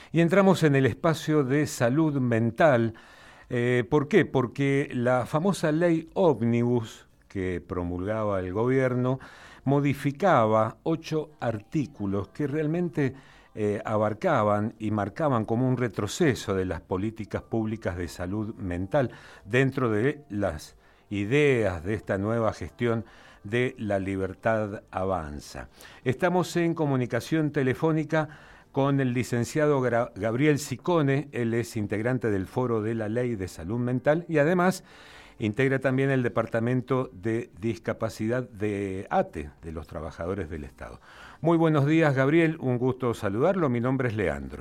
Y entramos en el espacio de salud mental. ¿Por qué? Porque la famosa ley ómnibus que promulgaba el gobierno modificaba 8 artículos que realmente abarcaban y marcaban como un retroceso de las políticas públicas de salud mental dentro de las ideas de esta nueva gestión de La Libertad Avanza. Estamos en comunicación telefónica con el licenciado Gabriel Sicone. Él es integrante del Foro de la Ley de Salud Mental y además integra también el Departamento de Discapacidad de ATE, de los Trabajadores del Estado. Muy buenos días, Gabriel, un gusto saludarlo. Mi nombre es Leandro.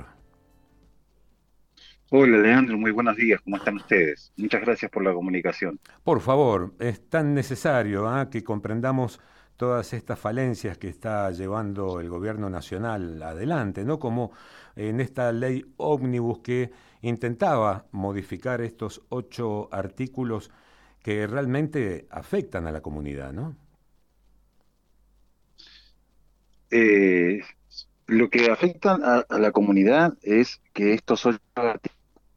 Hola Leandro, muy buenos días, ¿cómo están ustedes? Muchas gracias por la comunicación. Por favor, es tan necesario que comprendamos todas estas falencias que está llevando el gobierno nacional adelante, ¿no? Como en esta ley ómnibus que intentaba modificar estos 8 artículos que realmente afectan a la comunidad, ¿no? Eh, lo que afecta a la comunidad es que estos ocho artículos,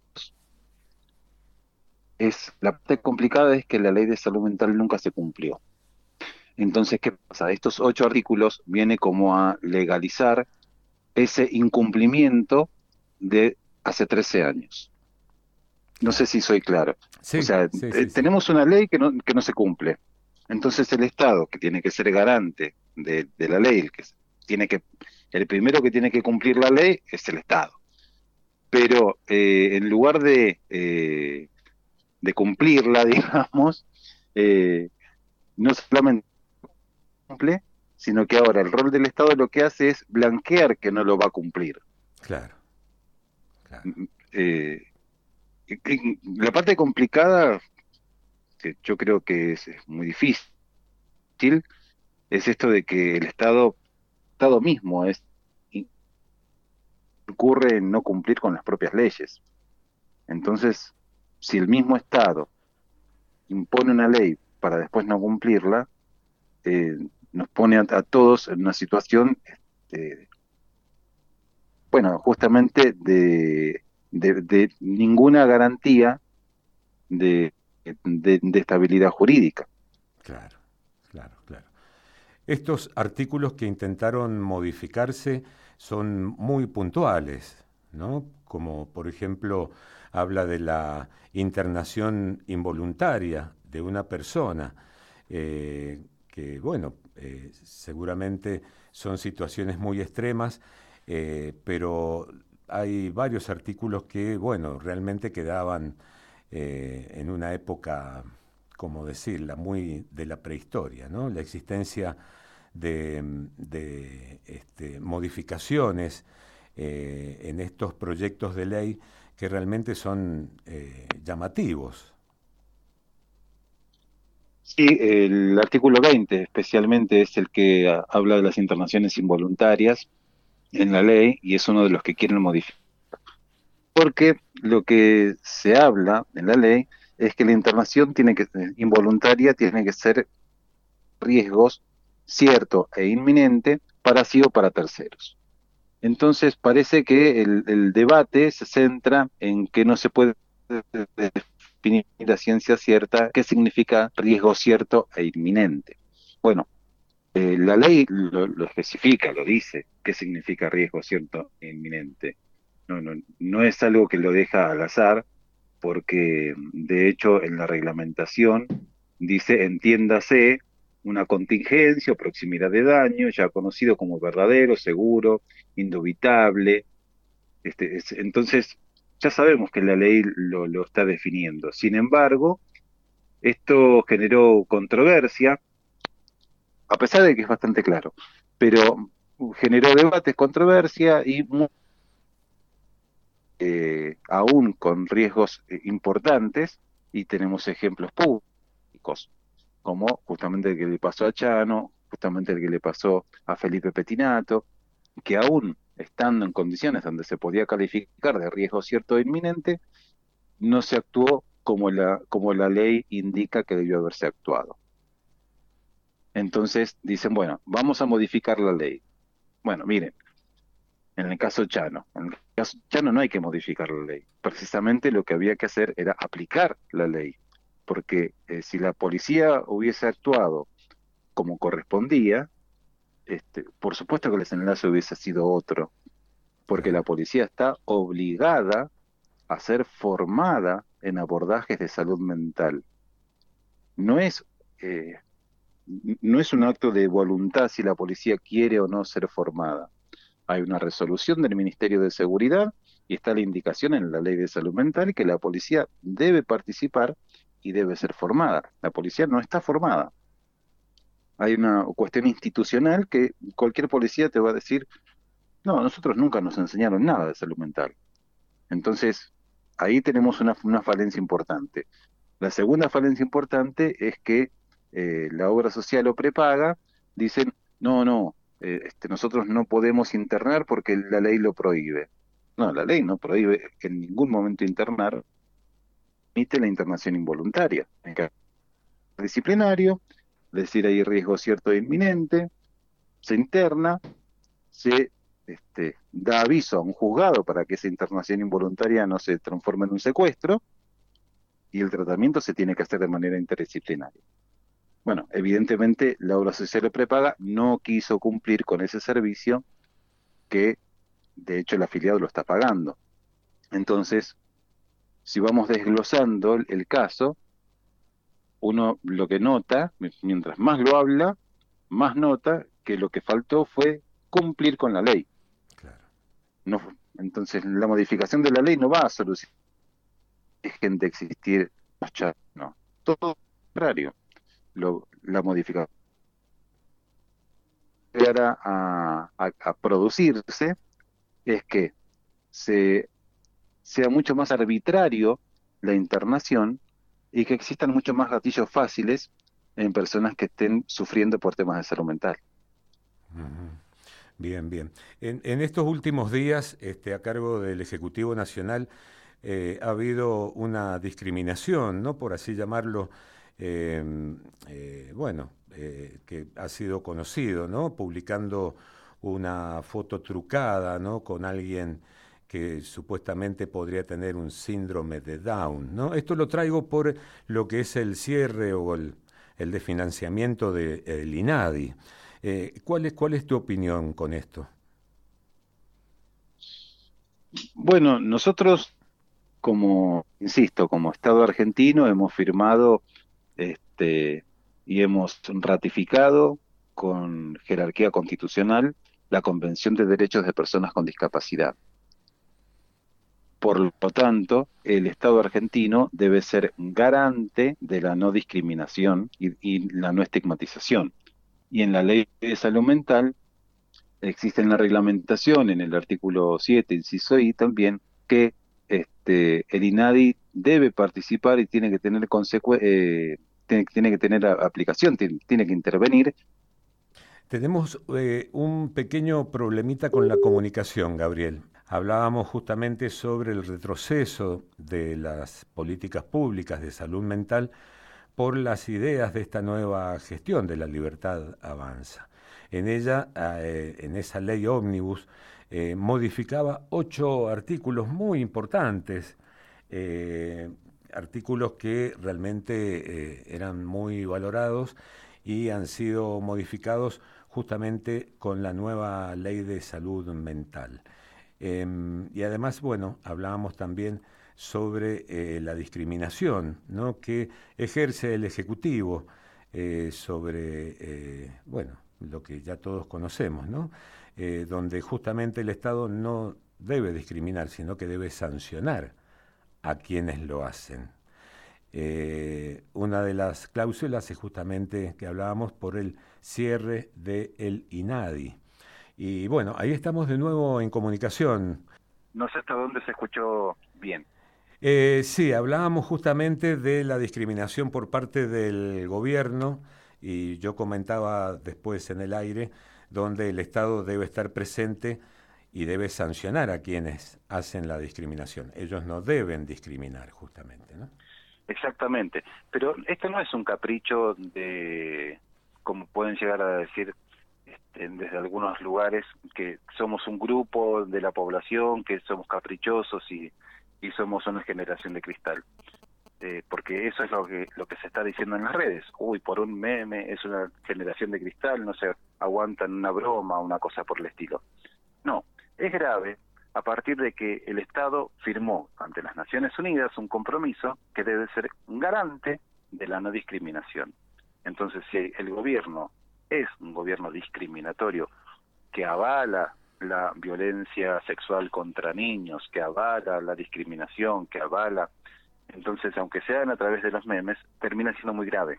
la parte complicada es que la ley de salud mental nunca se cumplió. Entonces, ¿qué pasa? Estos ocho artículos viene como a legalizar ese incumplimiento de hace 13 años. No sé Claro. si soy claro. O Sí, sea, sí, sí, sí. tenemos una ley que no se cumple. Entonces el Estado, que tiene que ser garante de la ley, tiene que, el primero que tiene que cumplir la ley es el Estado. Pero en lugar de cumplirla, digamos, eh, no solamente cumple, sino que ahora el rol del Estado lo que hace es blanquear que no lo va a cumplir. Claro, claro. Eh, la parte complicada, que yo creo que es muy difícil, es esto de que Estado mismo incurre en no cumplir con las propias leyes. Entonces, si el mismo Estado impone una ley para después no cumplirla, eh, nos pone a todos en una situación, bueno, justamente de ninguna garantía de, de estabilidad jurídica. Claro, claro, claro. Estos artículos que intentaron modificarse son muy puntuales, ¿no? Como por ejemplo habla de la internación involuntaria de una persona, que bueno, seguramente son situaciones muy extremas, pero hay varios artículos que, bueno, realmente quedaban en una época, como decirla, muy de la prehistoria, ¿no? La existencia de modificaciones en estos proyectos de ley que realmente son llamativos. Sí, el artículo 20 especialmente es el que habla de las internaciones involuntarias en la ley y es uno de los que quieren modificar. Porque lo que se habla en la ley es que la internación involuntaria tiene que ser riesgos cierto e inminente para sí o para terceros. Entonces parece que el debate se centra en que no se puede definir a ciencia cierta qué significa riesgo cierto e inminente. Bueno, la ley lo especifica, lo dice, qué significa riesgo cierto e inminente. No es algo que lo deja al azar, porque de hecho en la reglamentación dice, entiéndase, una contingencia o proximidad de daño, ya conocido como verdadero, seguro, indubitable. Entonces, ya sabemos que la ley lo está definiendo. Sin embargo, esto generó controversia, a pesar de que es bastante claro, pero generó debates, controversia y aún con riesgos importantes, y tenemos ejemplos públicos, como justamente el que le pasó a Chano, justamente el que le pasó a Felipe Petinato, que aún estando en condiciones donde se podía calificar de riesgo cierto e inminente, no se actuó como la ley indica que debió haberse actuado. Entonces dicen, bueno, vamos a modificar la ley. Bueno, miren, En el caso Chano, en el caso Chano no hay que modificar la ley. Precisamente lo que había que hacer era aplicar la ley, porque si la policía hubiese actuado como correspondía, por supuesto que el desenlace hubiese sido otro, porque la Claro. policía está obligada a ser formada en abordajes de salud mental. No es, eh, no es un acto de voluntad si la policía quiere o no ser formada. Hay una resolución del Ministerio de Seguridad y está la indicación en la Ley de Salud Mental que la policía debe participar y debe ser formada. La policía no está formada. Hay una cuestión institucional que cualquier policía te va a decir, no, a nosotros nunca nos enseñaron nada de salud mental. Entonces, ahí tenemos una falencia importante. La segunda falencia importante es que la obra social o prepaga dicen, no, no, nosotros no podemos internar porque la ley lo prohíbe. No, la ley no prohíbe en ningún momento internar, permite la internación involuntaria. En caso disciplinario, es decir, hay riesgo cierto e inminente, se interna, se da aviso a un juzgado para que esa internación involuntaria no se transforme en un secuestro y el tratamiento se tiene que hacer de manera interdisciplinaria. Bueno, evidentemente la obra social de prepaga no quiso cumplir con ese servicio que de hecho el afiliado lo está pagando. Entonces, si vamos desglosando el caso, uno lo que nota, mientras más lo habla, más nota que lo que faltó fue cumplir con la ley. Claro. No, entonces, la modificación de la ley no va a solucionar de existir los chats, no. Todo lo contrario, la modificación llegar a producirse es que se, sea mucho más arbitrario la internación y que existan mucho más gatillos fáciles en personas que estén sufriendo por temas de salud mental. Ujú. Bien, bien. En estos últimos días, a cargo del Ejecutivo Nacional, ha habido una discriminación, ¿no? Por así llamarlo, bueno, que ha sido conocido, ¿no? Publicando una foto trucada, ¿no? Con alguien que supuestamente podría tener un síndrome de Down, ¿no? Esto lo traigo por lo que es el cierre o el desfinanciamiento del INADI. ¿Cuál es tu opinión con esto? Bueno, nosotros como, insisto, como Estado argentino hemos firmado y hemos ratificado con jerarquía constitucional la Convención de Derechos de Personas con Discapacidad. Por lo tanto, el Estado argentino debe ser garante de la no discriminación y la no estigmatización. Y en la ley de salud mental existe la reglamentación en el artículo 7, inciso I, también que el INADI debe participar y tiene que tener tiene que tener aplicación, tiene que intervenir. Tenemos un pequeño problemita con la comunicación, Gabriel. Hablábamos justamente sobre el retroceso de las políticas públicas de salud mental por las ideas de esta nueva gestión de la libertad avanza. En ella, en esa ley ómnibus, modificaba 8 artículos muy importantes, eh, artículos que realmente eran muy valorados y han sido modificados justamente con la nueva ley de salud mental. Y además, bueno, hablábamos también sobre la discriminación, ¿no? Que ejerce el Ejecutivo sobre, bueno, lo que ya todos conocemos, ¿no? Donde justamente el Estado no debe discriminar, sino que debe sancionar a quienes lo hacen. Una de las cláusulas es justamente que hablábamos por el cierre del INADI. Y bueno, ahí estamos de nuevo en comunicación. No sé hasta dónde se escuchó bien. Sí, hablábamos justamente de la discriminación por parte del gobierno y yo comentaba después en el aire donde el Estado debe estar presente y debe sancionar a quienes hacen la discriminación. Ellos no deben discriminar justamente, ¿no? Exactamente, pero esto no es un capricho de, como pueden llegar a decir, desde algunos lugares que somos un grupo de la población, que somos caprichosos y somos una generación de cristal. Porque eso es lo que se está diciendo en las redes. Uy, por un meme es una generación de cristal, no se aguantan una broma o una cosa por el estilo. No, es grave a partir de que el Estado firmó ante las Naciones Unidas un compromiso que debe ser un garante de la no discriminación. Entonces, si el gobierno es un gobierno discriminatorio que avala la violencia sexual contra niños, que avala la discriminación, que avala, entonces, aunque sean a través de los memes, termina siendo muy grave.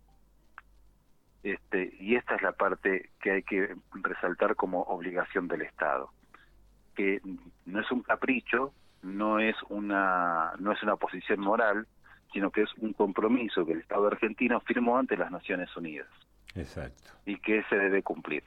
Y esta es la parte que hay que resaltar como obligación del Estado, que no es un capricho, no es una posición moral, sino que es un compromiso que el Estado argentino firmó ante las Naciones Unidas. Exacto. Y que se debe cumplir.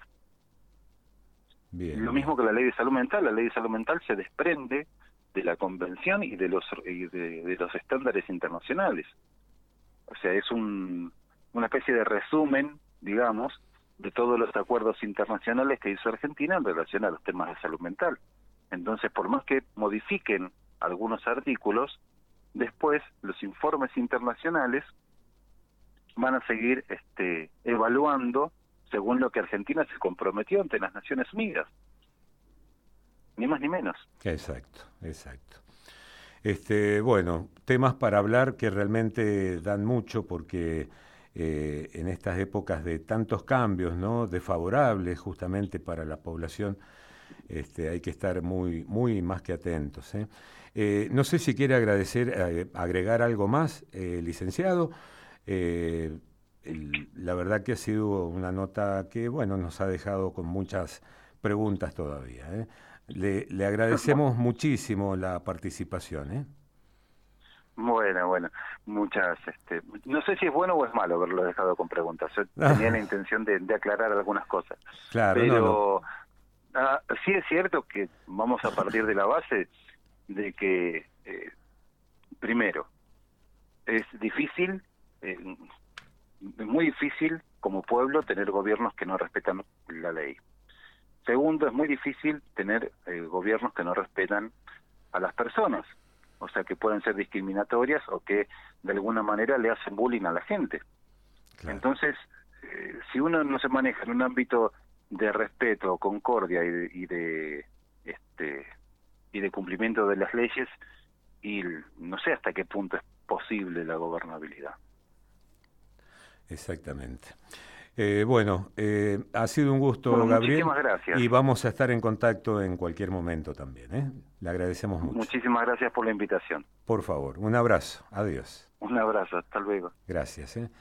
Bien. Lo mismo que la ley de salud mental. La ley de salud mental se desprende de la convención y de los estándares internacionales. O sea, es una especie de resumen, digamos, de todos los acuerdos internacionales que hizo Argentina en relación a los temas de salud mental. Entonces, por más que modifiquen algunos artículos, después los informes internacionales van a seguir evaluando según lo que Argentina se comprometió ante las Naciones Unidas. Ni más ni menos. Exacto, exacto. Bueno, temas para hablar que realmente dan mucho porque en estas épocas de tantos cambios, ¿no?, desfavorables justamente para la población, hay que estar muy, muy más que atentos, ¿eh? No sé si quiere agregar algo más, licenciado. La verdad que ha sido una nota que, bueno, nos ha dejado con muchas preguntas todavía, ¿eh? Le agradecemos muchísimo la participación, ¿eh? Bueno, muchas, no sé si es bueno o es malo haberlo dejado con preguntas. Yo tenía la intención de aclarar algunas cosas. Claro, pero sí es cierto que vamos a partir de la base de que, primero, es difícil, es muy difícil como pueblo tener gobiernos que no respetan la ley. Segundo, es muy difícil tener gobiernos que no respetan a las personas, o sea, que pueden ser discriminatorias o que de alguna manera le hacen bullying a la gente. Claro. Entonces, si uno no se maneja en un ámbito de respeto, concordia y de cumplimiento de las leyes, y no sé hasta qué punto es posible la gobernabilidad. Exactamente. Bueno, ha sido un gusto, Gabriel. Muchísimas gracias. Y vamos a estar en contacto en cualquier momento también, ¿eh? Le agradecemos mucho. Muchísimas gracias por la invitación. Por favor, un abrazo. Adiós. Un abrazo, hasta luego. Gracias, ¿eh?